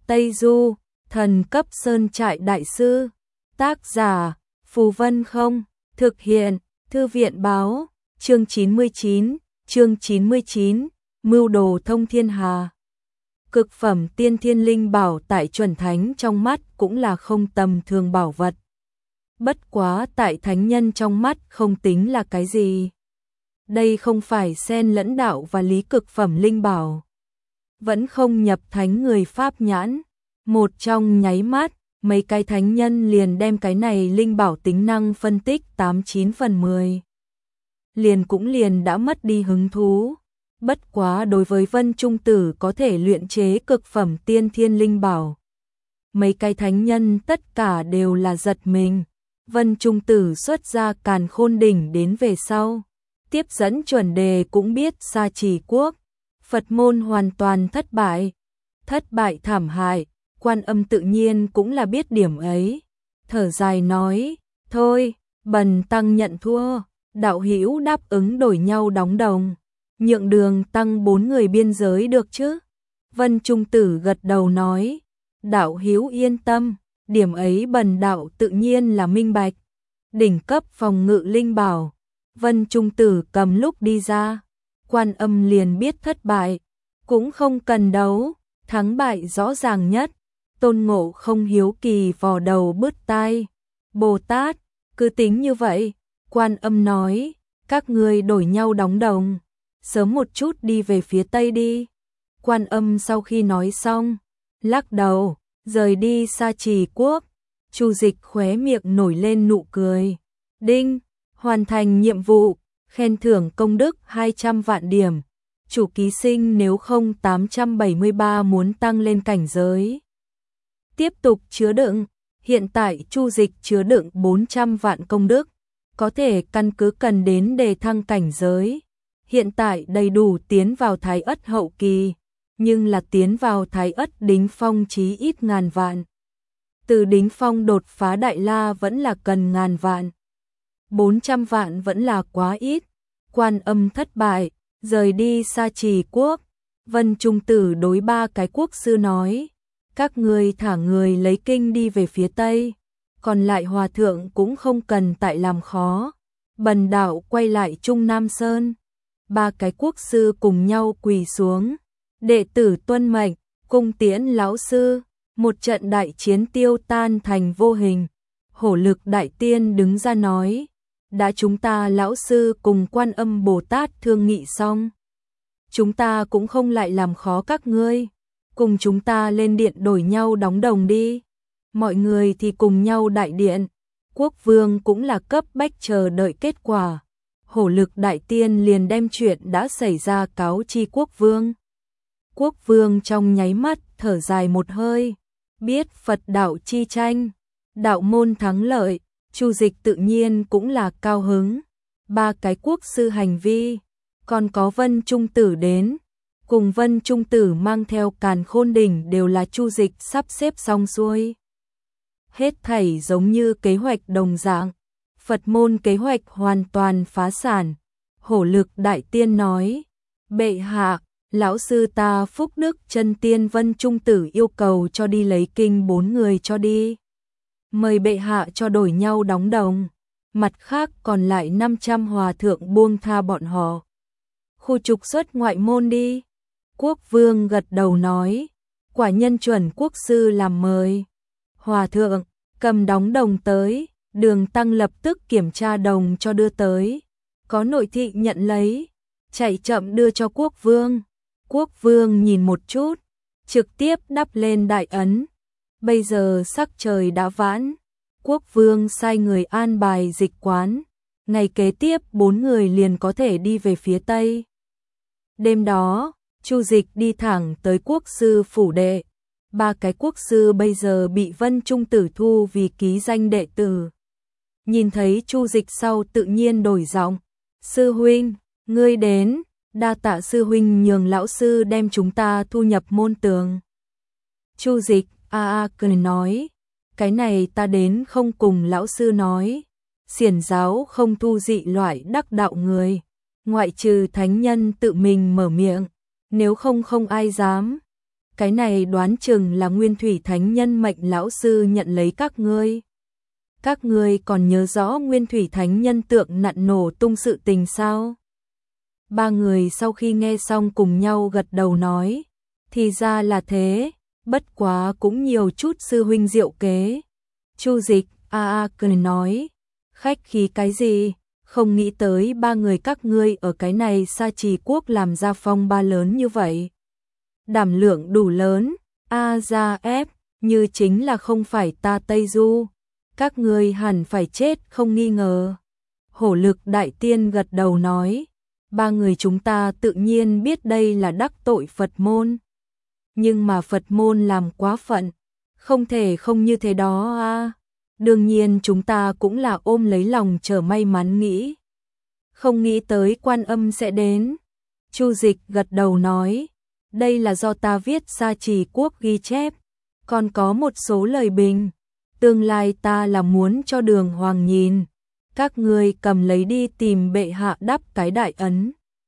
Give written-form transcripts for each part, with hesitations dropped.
Tây Du, thần cấp sơn trại đại sư. Tác giả, Phù Vân Không. Thực hiện, Thư viện báo. Chương 99, Mưu đồ thông thiên hà. Cực phẩm tiên thiên linh bảo tại chuẩn thánh trong mắt cũng là không tầm thường bảo vật. Bất quá tại thánh nhân trong mắt không tính là cái gì. Đây không phải xen lẫn đạo và lý cực phẩm linh bảo. Vẫn không nhập thánh người pháp nhãn. Một trong nháy mắt, mấy cái thánh nhân liền đem cái này linh bảo tính năng phân tích 8-9 phần 10. Liền đã mất đi hứng thú. Bất quá đối với Vân Trung Tử có thể luyện chế cực phẩm tiên thiên linh bảo. Mấy cái thánh nhân tất cả đều là giật mình. Vân Trung Tử xuất ra Càn Khôn Đỉnh đến về sau. Tiếp dẫn chuẩn đề cũng biết Sa Trì Quốc. Phật môn hoàn toàn thất bại thảm hại. Quan Âm tự nhiên cũng là biết điểm ấy. Thở dài nói, thôi, bần tăng nhận thua. Đạo hữu đáp ứng đổi nhau đóng đồng. Nhượng đường tăng 4 người biên giới được chứ? Vân Trung Tử gật đầu nói, đạo hữu yên tâm, điểm ấy bần đạo tự nhiên là minh bạch. Đỉnh cấp phòng ngự linh bảo, Vân Trung Tử cầm lúc đi ra, Quan Âm liền biết thất bại, cũng không cần đấu, thắng bại rõ ràng nhất. Tôn Ngộ không hiếu kỳ vò đầu bứt tai. Bồ Tát, cứ tính như vậy. Quan Âm nói, các ngươi đổi nhau đóng đồng, sớm một chút đi về phía Tây đi. Quan Âm sau khi nói xong, lắc đầu, rời đi Sa Trì Quốc. Chu Dịch khóe miệng nổi lên nụ cười. Đinh, hoàn thành nhiệm vụ, khen thưởng công đức 200 vạn điểm. Chủ ký sinh nếu không 873 muốn tăng lên cảnh giới. Tiếp tục chứa đựng, hiện tại Chu Dịch chứa đựng 400 vạn công đức, có thể căn cứ cần đến đề thăng cảnh giới. Hiện tại đầy đủ tiến vào Thái Ất hậu kỳ, nhưng là tiến vào Thái Ất đỉnh phong chí ít ngàn vạn. Từ đỉnh phong đột phá Đại La vẫn là cần ngàn vạn. 400 vạn vẫn là quá ít. Quan Âm thất bại, rời đi Sa Trì Quốc. Vân Trung Tử đối 3 cái quốc sư nói, các ngươi thả người lấy kinh đi về phía Tây, còn lại hòa thượng cũng không cần tại làm khó. Bần đạo quay lại Trung Nam Sơn. 3 cái quốc sư cùng nhau quỳ xuống. Đệ tử tuân mệnh, cung tiễn lão sư. Một trận đại chiến tiêu tan thành vô hình. Hổ Lực Đại Tiên đứng ra nói, đã chúng ta lão sư cùng Quan Âm Bồ Tát thương nghị xong, chúng ta cũng không lại làm khó các ngươi, cùng chúng ta lên điện đổi nhau đóng đồng đi. Mọi người thì cùng nhau đại điện. Quốc vương cũng là cấp bách chờ đợi kết quả. Hổ Lực Đại Tiên liền đem chuyện đã xảy ra cáo chi quốc vương. Quốc vương trong nháy mắt thở dài một hơi, biết Phật đạo chi tranh, đạo môn thắng lợi. Chu Dịch tự nhiên cũng là cao hứng. 3 cái quốc sư hành vi, còn có Vân Trung Tử đến, cùng Vân Trung Tử mang theo Càn Khôn Đỉnh đều là Chu Dịch sắp xếp xong xuôi. Hết thảy giống như kế hoạch đồng dạng. Phật môn kế hoạch hoàn toàn phá sản. Hổ Lực Đại Tiên nói, bệ hạ, lão sư ta phúc đức chân tiên Vân Trung Tử yêu cầu cho đi lấy kinh 4 người cho đi. Mời bệ hạ cho đổi nhau đóng đồng. Mặt khác còn lại 500 hòa thượng buông tha bọn họ. Khu trục xuất ngoại môn đi. Quốc vương gật đầu nói, quả nhân chuẩn quốc sư làm mời. Hòa thượng, cầm đóng đồng tới. Đường Tăng lập tức kiểm tra đồng cho đưa tới. Có nội thị nhận lấy, chạy chậm đưa cho quốc vương. Quốc vương nhìn một chút, trực tiếp đắp lên đại ấn. Bây giờ sắc trời đã vãn, quốc vương sai người an bài dịch quán. Ngày kế tiếp 4 người liền có thể đi về phía Tây. Đêm đó, Chu Dịch đi thẳng tới quốc sư phủ đệ. 3 cái quốc sư bây giờ bị Vân Trung Tử thu vì ký danh đệ tử. Nhìn thấy Chu Dịch sau tự nhiên đổi giọng, sư huynh, ngươi đến, đa tạ sư huynh nhường lão sư đem chúng ta thu nhập môn tường. Chu Dịch cười nói, cái này ta đến không cùng lão sư nói, xiển giáo không thu dị loại đắc đạo người, ngoại trừ thánh nhân tự mình mở miệng, nếu không không ai dám. cái này đoán chừng là Nguyên Thủy Thánh Nhân mệnh lão sư nhận lấy các ngươi. Các ngươi còn nhớ rõ Nguyên Thủy Thánh Nhân tượng nặn nổ tung sự tình sao? Ba người sau khi nghe xong cùng nhau gật đầu nói, thì ra là thế, bất quá cũng nhiều chút sư huynh diệu kế. Chu Dịch cười nói, khách khí cái gì, không nghĩ tới ba người các ngươi ở cái này Sa Trì quốc làm ra phong ba lớn như vậy. Đảm lượng đủ lớn, ra ép, như chính là không phải ta Tây Du, các ngươi hẳn phải chết không nghi ngờ. Hổ Lực đại tiên gật đầu nói, ba người chúng ta tự nhiên biết đây là đắc tội Phật môn. Nhưng mà Phật môn làm quá phận, không thể không như thế đó a. Đương nhiên chúng ta cũng là ôm lấy lòng chờ may mắn nghĩ. Không nghĩ tới Quan Âm sẽ đến. Chu Dịch gật đầu nói, đây là do ta viết Sa Trì quốc ghi chép, còn có một số lời bình. Tương lai ta là muốn cho Đường Hoàng nhìn, các ngươi cầm lấy đi tìm bệ hạ đắp cái đại ấn.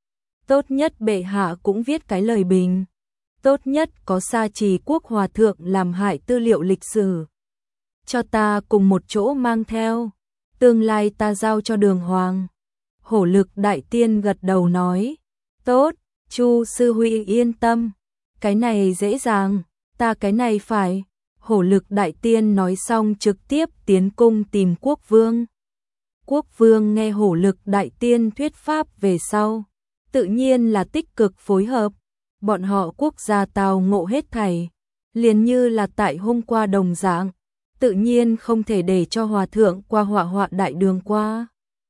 Tốt nhất bệ hạ cũng viết cái lời bình. Tốt nhất có Sa Trì quốc hòa thượng làm hại tư liệu lịch sử. Cho ta cùng một chỗ mang theo, tương lai ta giao cho Đường Hoàng. Hổ Lực đại tiên gật đầu nói, tốt, Chu sư huynh yên tâm, cái này dễ dàng, ta cái này phải. Hổ Lực đại tiên nói xong trực tiếp tiến cung tìm quốc vương. Quốc vương nghe Hổ Lực đại tiên thuyết pháp về sau, tự nhiên là tích cực phối hợp. Bọn họ quốc gia tào ngộ hết thảy, liền như là tại hôm qua đồng dạng, tự nhiên không thể để cho hòa thượng qua họa đại đường qua.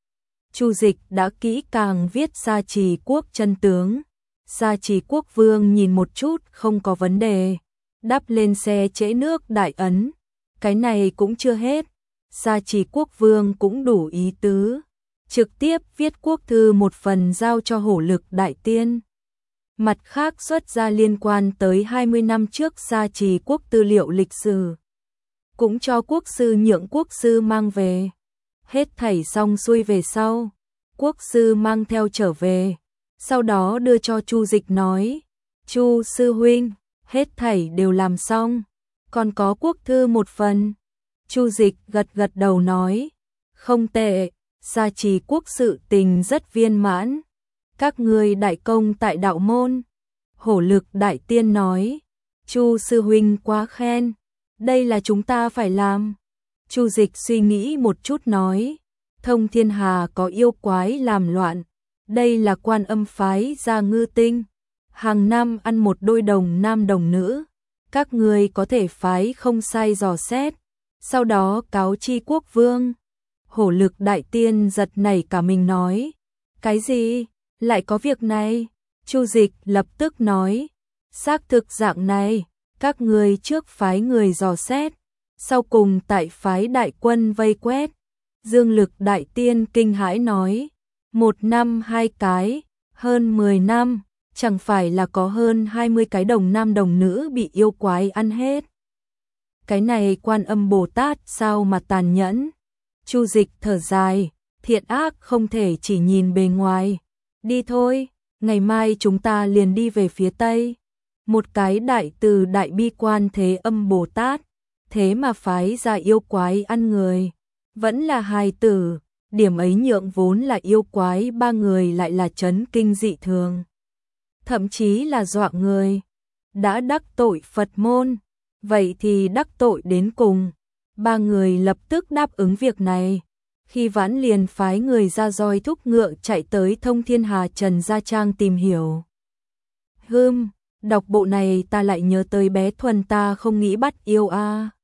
Chu Dịch đã kỹ càng viết Sa Trì quốc chân tướng. Sa Trì quốc vương nhìn một chút không có vấn đề, đắp lên xe trễ nước đại ấn. Cái này cũng chưa hết, Sa Trì quốc vương cũng đủ ý tứ, trực tiếp viết quốc thư một phần giao cho Hổ Lực đại tiên. Mặt khác xuất ra liên quan tới 20 năm trước Sa Trì quốc tư liệu lịch sử, cũng cho quốc sư nhượng quốc sư mang về. Hết thảy xong xuôi về sau, quốc sư mang theo trở về, sau đó đưa cho Chu Dịch nói, Chu sư huynh, hết thảy đều làm xong, còn có quốc thư một phần. Chu Dịch gật đầu nói, không tệ, Sa Trì quốc sự tình rất viên mãn, các ngươi đại công tại đạo môn. Hổ Lực đại tiên nói, Chu sư huynh quá khen, đây là chúng ta phải làm. Chu Dịch suy nghĩ một chút nói, Thông Thiên Hà có yêu quái làm loạn, đây là Quan Âm phái ra ngư tinh, hàng năm ăn một đôi đồng nam đồng nữ, các ngươi có thể phái không sai dò xét, sau đó cáo chi quốc vương. Hổ Lực đại tiên giật nảy cả mình nói, cái gì, lại có việc này? Chu Dịch lập tức nói, xác thực dạng này, các ngươi trước phái người dò xét, sau cùng tại phái đại quân vây quét. Dương Lực đại tiên kinh hãi nói, 1 năm 2 cái, hơn 10 năm, chẳng phải là có hơn 20 cái đồng nam đồng nữ bị yêu quái ăn hết. Cái này Quan Âm Bồ Tát sao mà tàn nhẫn. Chu Dịch thở dài, thiện ác không thể chỉ nhìn bề ngoài. Đi thôi, ngày mai chúng ta liền đi về phía Tây. Một cái đại từ đại bi Quan Thế Âm Bồ Tát, thế mà phái ra yêu quái ăn người. Vẫn là hài tử, điểm ấy nhượng vốn là yêu quái ba người lại là chấn kinh dị thường. Thậm chí là dọa người. Đã đắc tội Phật môn, vậy thì đắc tội đến cùng. Ba người lập tức đáp ứng việc này. Khi vãn liền phái người ra roi thúc ngựa chạy tới Thông Thiên Hà Trần Gia Trang tìm hiểu. Đọc bộ này ta lại nhớ tới bé Thuần ta không nghĩ bắt yêu a.